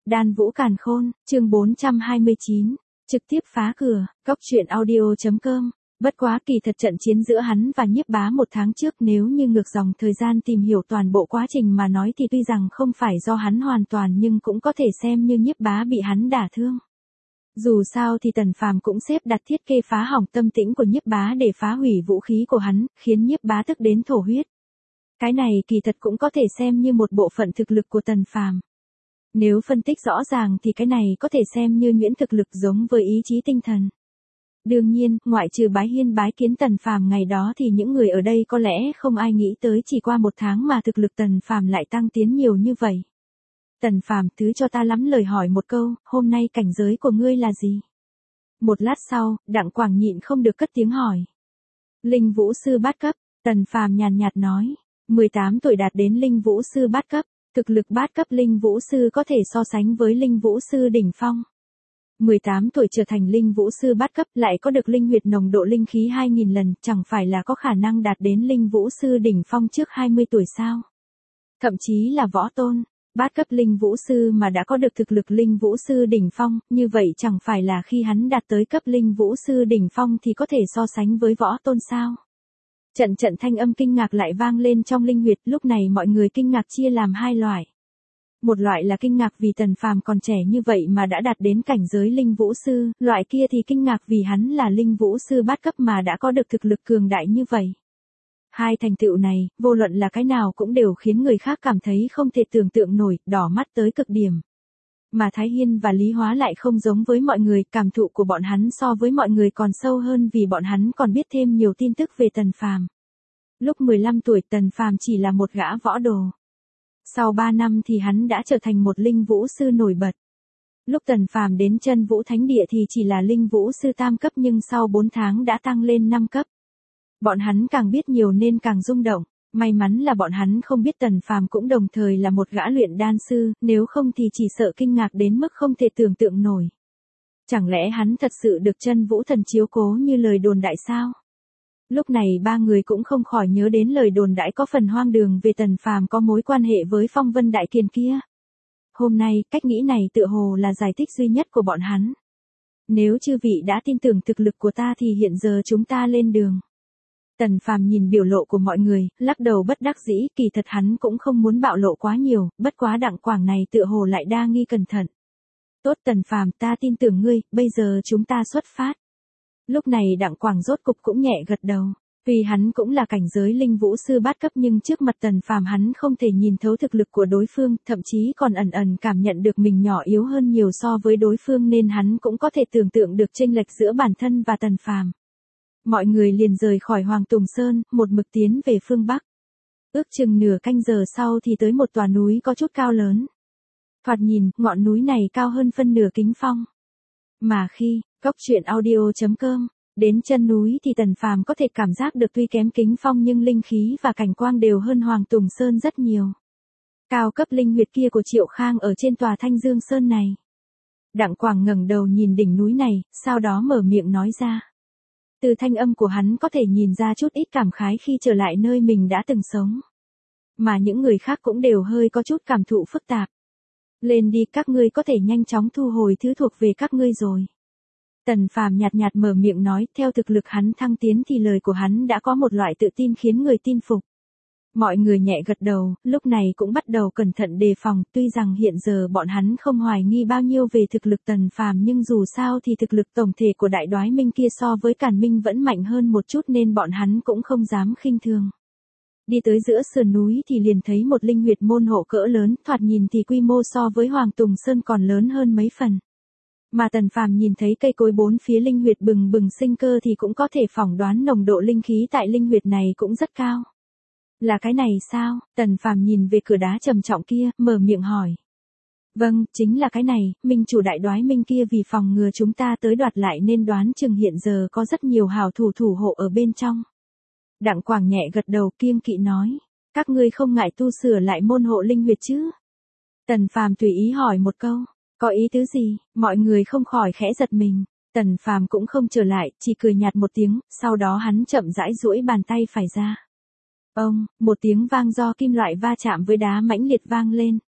Đan Vũ Càn Khôn, chương 429, trực tiếp phá cửa, Cóc Truyện Audio.com. Bất quá kỳ thật trận chiến giữa hắn và Nhiếp Bá một tháng trước nếu như ngược dòng thời gian tìm hiểu toàn bộ quá trình mà nói thì tuy rằng không phải do hắn hoàn toàn nhưng cũng có thể xem như Nhiếp Bá bị hắn đả thương. Dù sao thì Tần Phàm cũng xếp đặt thiết kế phá hỏng tâm tĩnh của Nhiếp Bá để phá hủy vũ khí của hắn, khiến Nhiếp Bá tức đến thổ huyết. Cái này kỳ thật cũng có thể xem như một bộ phận thực lực của Tần Phàm. Nếu phân tích rõ ràng thì cái này có thể xem như nhuyễn thực lực giống với ý chí tinh thần. Đương nhiên, ngoại trừ bái hiên bái kiến Tần Phàm ngày đó thì những người ở đây có lẽ không ai nghĩ tới chỉ qua một tháng mà thực lực Tần Phàm lại tăng tiến nhiều như vậy. Tần Phàm, thứ cho ta lắm lời hỏi một câu, hôm nay cảnh giới của ngươi là gì? Một lát sau, Đặng Quảng nhịn không được cất tiếng hỏi. Linh Vũ Sư bát cấp, Tần Phàm nhàn nhạt nói, 18 tuổi đạt đến Linh Vũ Sư bát cấp, thực lực bát cấp Linh Vũ Sư có thể so sánh với Linh Vũ Sư đỉnh phong. 18 tuổi trở thành Linh Vũ Sư bát cấp lại có được linh huyệt nồng độ linh khí 2000 lần, chẳng phải là có khả năng đạt đến Linh Vũ Sư đỉnh phong trước 20 tuổi sao? Thậm chí là võ tôn, bát cấp Linh Vũ Sư mà đã có được thực lực Linh Vũ Sư đỉnh phong, như vậy chẳng phải là khi hắn đạt tới cấp Linh Vũ Sư đỉnh phong thì có thể so sánh với võ tôn sao? Trận trận thanh âm kinh ngạc lại vang lên trong linh huyệt, lúc này mọi người kinh ngạc chia làm hai loại. Một loại là kinh ngạc vì Tần Phàm còn trẻ như vậy mà đã đạt đến cảnh giới Linh Vũ Sư, loại kia thì kinh ngạc vì hắn là Linh Vũ Sư bát cấp mà đã có được thực lực cường đại như vậy. Hai thành tựu này, vô luận là cái nào cũng đều khiến người khác cảm thấy không thể tưởng tượng nổi, đỏ mắt tới cực điểm. Mà Thái Hiên và Lý Hóa lại không giống với mọi người, cảm thụ của bọn hắn so với mọi người còn sâu hơn vì bọn hắn còn biết thêm nhiều tin tức về Tần Phàm. Lúc 15 tuổi Tần Phàm chỉ là một gã võ đồ. Sau 3 năm thì hắn đã trở thành một Linh Vũ Sư nổi bật. Lúc Tần Phàm đến Chân Vũ Thánh Địa thì chỉ là Linh Vũ Sư tam cấp nhưng sau 4 tháng đã tăng lên 5 cấp. Bọn hắn càng biết nhiều nên càng rung động, may mắn là bọn hắn không biết Tần Phàm cũng đồng thời là một gã luyện đan sư, nếu không thì chỉ sợ kinh ngạc đến mức không thể tưởng tượng nổi. Chẳng lẽ hắn thật sự được Chân Vũ Thần chiếu cố như lời đồn đại sao? Lúc này ba người cũng không khỏi nhớ đến lời đồn đãi có phần hoang đường về Tần Phàm có mối quan hệ với Phong Vân Đại Kiền kia. Hôm nay, cách nghĩ này tựa hồ là giải thích duy nhất của bọn hắn. Nếu chư vị đã tin tưởng thực lực của ta thì hiện giờ chúng ta lên đường. Tần Phàm nhìn biểu lộ của mọi người, lắc đầu bất đắc dĩ, kỳ thật hắn cũng không muốn bạo lộ quá nhiều, bất quá Đặng Quảng này tựa hồ lại đa nghi cẩn thận. Tốt Tần Phàm, ta tin tưởng ngươi, bây giờ chúng ta xuất phát. Lúc này Đặng Quảng rốt cục cũng nhẹ gật đầu. Tuy hắn cũng là cảnh giới Linh Vũ Sư bát cấp nhưng trước mặt Tần Phàm hắn không thể nhìn thấu thực lực của đối phương, thậm chí còn ẩn ẩn cảm nhận được mình nhỏ yếu hơn nhiều so với đối phương nên hắn cũng có thể tưởng tượng được chênh lệch giữa bản thân và Tần Phàm. Mọi người liền rời khỏi Hoàng Tùng Sơn, một mực tiến về phương Bắc. Ước chừng nửa canh giờ sau thì tới một tòa núi có chút cao lớn. Thoạt nhìn, ngọn núi này cao hơn phân nửa Kính Phong. Mà khi Cóc Truyện Audio.com đến chân núi thì Tần Phàm có thể cảm giác được tuy kém Kính Phong nhưng linh khí và cảnh quang đều hơn Hoàng Tùng Sơn rất nhiều. Cao cấp linh huyệt kia của Triệu Khang ở trên tòa Thanh Dương Sơn này. Đặng Quảng ngẩng đầu nhìn đỉnh núi này, sau đó mở miệng nói ra. Từ thanh âm của hắn có thể nhìn ra chút ít cảm khái khi trở lại nơi mình đã từng sống. Mà những người khác cũng đều hơi có chút cảm thụ phức tạp. Lên đi, các ngươi có thể nhanh chóng thu hồi thứ thuộc về các ngươi rồi. Tần Phàm nhạt nhạt mở miệng nói, theo thực lực hắn thăng tiến thì lời của hắn đã có một loại tự tin khiến người tin phục. Mọi người nhẹ gật đầu, lúc này cũng bắt đầu cẩn thận đề phòng, tuy rằng hiện giờ bọn hắn không hoài nghi bao nhiêu về thực lực Tần Phàm nhưng dù sao thì thực lực tổng thể của Đại Đoái Minh kia so với Càn Minh vẫn mạnh hơn một chút nên bọn hắn cũng không dám khinh thường. Đi tới giữa sườn núi thì liền thấy một linh huyệt môn hộ cỡ lớn, thoạt nhìn thì quy mô so với Hoàng Tùng Sơn còn lớn hơn mấy phần. Mà Tần Phàm nhìn thấy cây cối bốn phía linh huyệt bừng bừng sinh cơ thì cũng có thể phỏng đoán nồng độ linh khí tại linh huyệt này cũng rất cao. Là cái này sao? Tần Phàm nhìn về cửa đá trầm trọng kia, mở miệng hỏi. Vâng, chính là cái này, Minh chủ Đại Đoái Minh kia vì phòng ngừa chúng ta tới đoạt lại nên đoán chừng hiện giờ có rất nhiều hào thủ thủ hộ ở bên trong. Đặng Quảng nhẹ gật đầu kiêng kỵ nói. Các ngươi không ngại tu sửa lại môn hộ linh huyệt chứ? Tần Phàm tùy ý hỏi một câu. Có ý tứ gì? Mọi người không khỏi khẽ giật mình. Tần Phàm cũng không trở lại, chỉ cười nhạt một tiếng, sau đó hắn chậm rãi duỗi bàn tay phải ra. Ông, một tiếng vang do kim loại va chạm với đá mãnh liệt vang lên.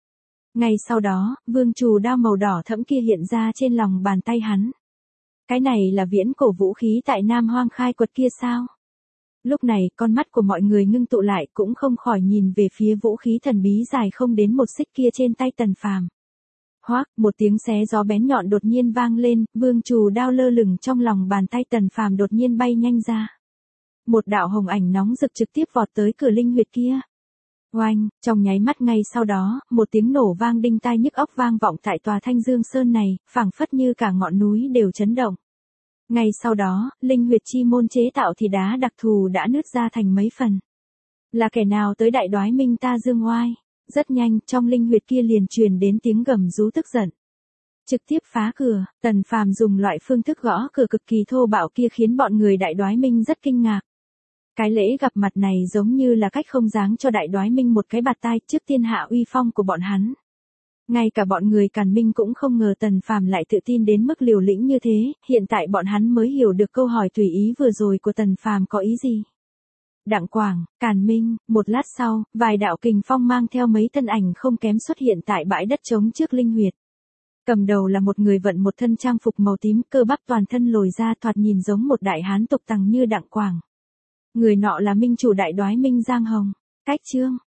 Ngay sau đó, vương trù đao màu đỏ thẫm kia hiện ra trên lòng bàn tay hắn. Cái này là viễn cổ vũ khí tại Nam Hoang khai quật kia sao? Lúc này, con mắt của mọi người ngưng tụ lại cũng không khỏi nhìn về phía vũ khí thần bí dài không đến một xích kia trên tay Tần Phàm. Hoác, một tiếng xé gió bén nhọn đột nhiên vang lên, vương trù đao lơ lửng trong lòng bàn tay Tần Phàm đột nhiên bay nhanh ra. Một đạo hồng ảnh nóng rực trực tiếp vọt tới cửa linh huyệt kia. Oanh, trong nháy mắt ngay sau đó, một tiếng nổ vang đinh tai nhức óc vang vọng tại tòa Thanh Dương Sơn này, phảng phất như cả ngọn núi đều chấn động. Ngay sau đó, linh huyệt chi môn chế tạo thì đá đặc thù đã nứt ra thành mấy phần. Là kẻ nào tới đại đoái minh ta dương oai? Rất nhanh, trong linh huyệt kia liền truyền đến tiếng gầm rú tức giận. Trực tiếp phá cửa, Tần Phàm dùng loại phương thức gõ cửa cực kỳ thô bạo kia khiến bọn người đại đoái minh rất kinh ngạc. Cái lễ gặp mặt này giống như là cách không giáng cho đại đoái minh một cái bạt tai trước thiên hạ uy phong của bọn hắn. Ngay cả bọn người Càn Minh cũng không ngờ Tần Phàm lại tự tin đến mức liều lĩnh như thế, hiện tại bọn hắn mới hiểu được câu hỏi tùy ý vừa rồi của Tần Phàm có ý gì. Đặng Quảng, Càn Minh, một lát sau, vài đạo kình phong mang theo mấy thân ảnh không kém xuất hiện tại bãi đất trống trước linh huyệt. Cầm đầu là một người vận một thân trang phục màu tím, cơ bắp toàn thân lồi ra thoạt nhìn giống một đại hán tục tằng như Đặng Quảng. Người nọ là minh chủ đại đoái minh Giang Hồng. Cách chương